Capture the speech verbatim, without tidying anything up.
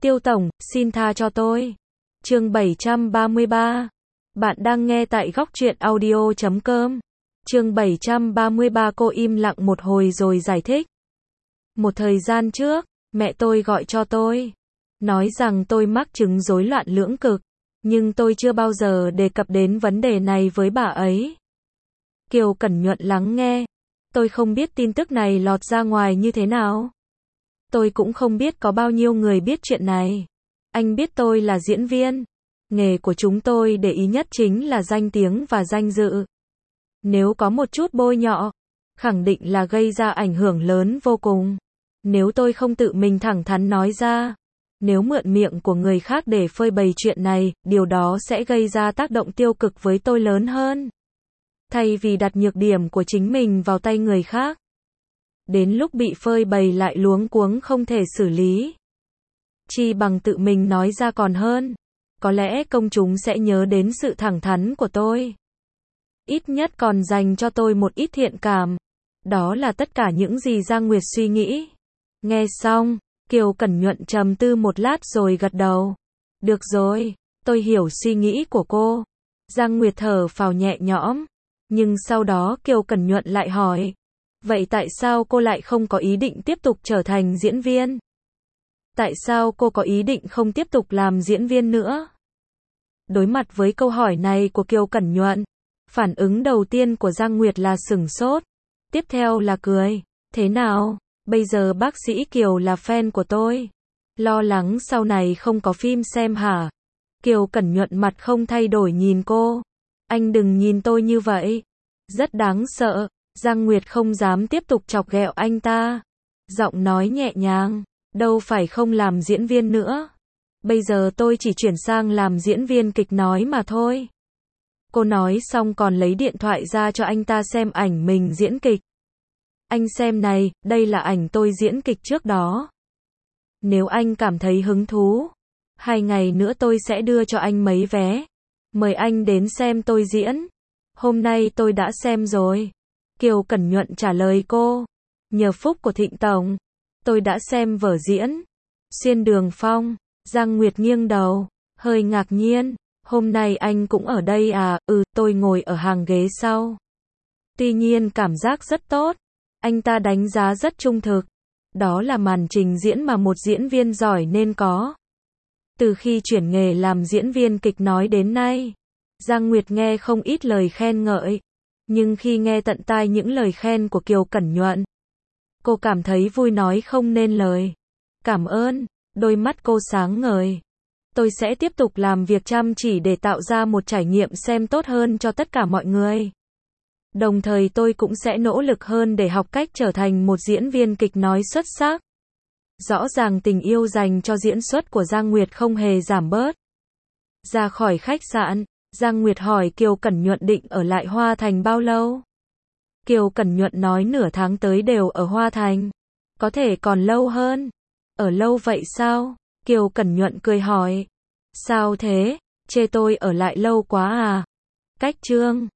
Tiêu tổng, xin tha cho tôi. Chương bảy trăm ba mươi ba. Bạn đang nghe tại góc truyện audio chấm com. Chương bảy trăm ba mươi ba. Cô im lặng một hồi rồi giải thích. Một thời gian trước, mẹ tôi gọi cho tôi, nói rằng tôi mắc chứng rối loạn lưỡng cực, nhưng tôi chưa bao giờ đề cập đến vấn đề này với bà ấy. Kiều Cẩn Nhuận lắng nghe. Tôi không biết tin tức này lọt ra ngoài như thế nào. Tôi cũng không biết có bao nhiêu người biết chuyện này. Anh biết tôi là diễn viên. Nghề của chúng tôi để ý nhất chính là danh tiếng và danh dự. Nếu có một chút bôi nhọ, khẳng định là gây ra ảnh hưởng lớn vô cùng. Nếu tôi không tự mình thẳng thắn nói ra, nếu mượn miệng của người khác để phơi bày chuyện này, điều đó sẽ gây ra tác động tiêu cực với tôi lớn hơn. Thay vì đặt nhược điểm của chính mình vào tay người khác, đến lúc bị phơi bày lại luống cuống không thể xử lý. Chi bằng tự mình nói ra còn hơn. Có lẽ công chúng sẽ nhớ đến sự thẳng thắn của tôi. Ít nhất còn dành cho tôi một ít thiện cảm. Đó là tất cả những gì Giang Nguyệt suy nghĩ. Nghe xong, Kiều Cẩn Nhuận trầm tư một lát rồi gật đầu. Được rồi, tôi hiểu suy nghĩ của cô. Giang Nguyệt thở phào nhẹ nhõm. Nhưng sau đó Kiều Cẩn Nhuận lại hỏi. Vậy tại sao cô lại không có ý định tiếp tục trở thành diễn viên? Tại sao cô có ý định không tiếp tục làm diễn viên nữa? Đối mặt với câu hỏi này của Kiều Cẩn Nhuận, phản ứng đầu tiên của Giang Nguyệt là sửng sốt. Tiếp theo là cười. Thế nào? Bây giờ bác sĩ Kiều là fan của tôi. Lo lắng sau này không có phim xem hả? Kiều Cẩn Nhuận mặt không thay đổi nhìn cô. Anh đừng nhìn tôi như vậy. Rất đáng sợ. Giang Nguyệt không dám tiếp tục chọc ghẹo anh ta. Giọng nói nhẹ nhàng. Đâu phải không làm diễn viên nữa. Bây giờ tôi chỉ chuyển sang làm diễn viên kịch nói mà thôi. Cô nói xong còn lấy điện thoại ra cho anh ta xem ảnh mình diễn kịch. Anh xem này, đây là ảnh tôi diễn kịch trước đó. Nếu anh cảm thấy hứng thú, hai ngày nữa tôi sẽ đưa cho anh mấy vé. Mời anh đến xem tôi diễn. Hôm nay tôi đã xem rồi. Kiều Cẩn Nhuận trả lời cô. Nhờ phúc của Thịnh Tổng, tôi đã xem vở diễn Xuyên Đường Phong. Giang Nguyệt nghiêng đầu, hơi ngạc nhiên. Hôm nay anh cũng ở đây à? Ừ, tôi ngồi ở hàng ghế sau. Tuy nhiên cảm giác rất tốt. Anh ta đánh giá rất trung thực. Đó là màn trình diễn mà một diễn viên giỏi nên có. Từ khi chuyển nghề làm diễn viên kịch nói đến nay, Giang Nguyệt nghe không ít lời khen ngợi. Nhưng khi nghe tận tai những lời khen của Kiều Cẩn Nhuận, cô cảm thấy vui nói không nên lời. Cảm ơn. Đôi mắt cô sáng ngời. Tôi sẽ tiếp tục làm việc chăm chỉ để tạo ra một trải nghiệm xem tốt hơn cho tất cả mọi người. Đồng thời tôi cũng sẽ nỗ lực hơn để học cách trở thành một diễn viên kịch nói xuất sắc. Rõ ràng tình yêu dành cho diễn xuất của Giang Nguyệt không hề giảm bớt. Ra khỏi khách sạn, Giang Nguyệt hỏi Kiều Cẩn Nhuận định ở lại Hoa Thành bao lâu? Kiều Cẩn Nhuận nói nửa tháng tới đều ở Hoa Thành. Có thể còn lâu hơn. Ở lâu vậy sao? Kiều Cẩn Nhuận cười hỏi. Sao thế? Chê tôi ở lại lâu quá à? Cách chương